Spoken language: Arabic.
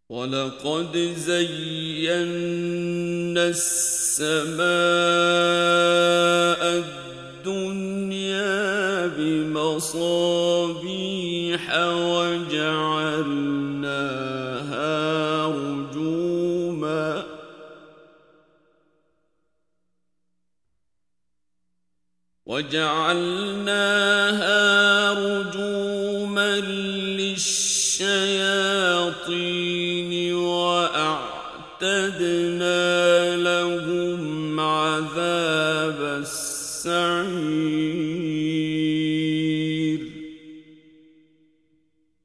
وَلَقَدْ زَيَّنَّا السَّمَاءَ الدُّنْيَا بِمَصَابِيحَ وَجَعَلْنَاهَا رُجُومًا لِّلشَّيَاطِينِ وَأَعْتَدْنَا لَهُمْ عَذَابَ السَّعِيرِ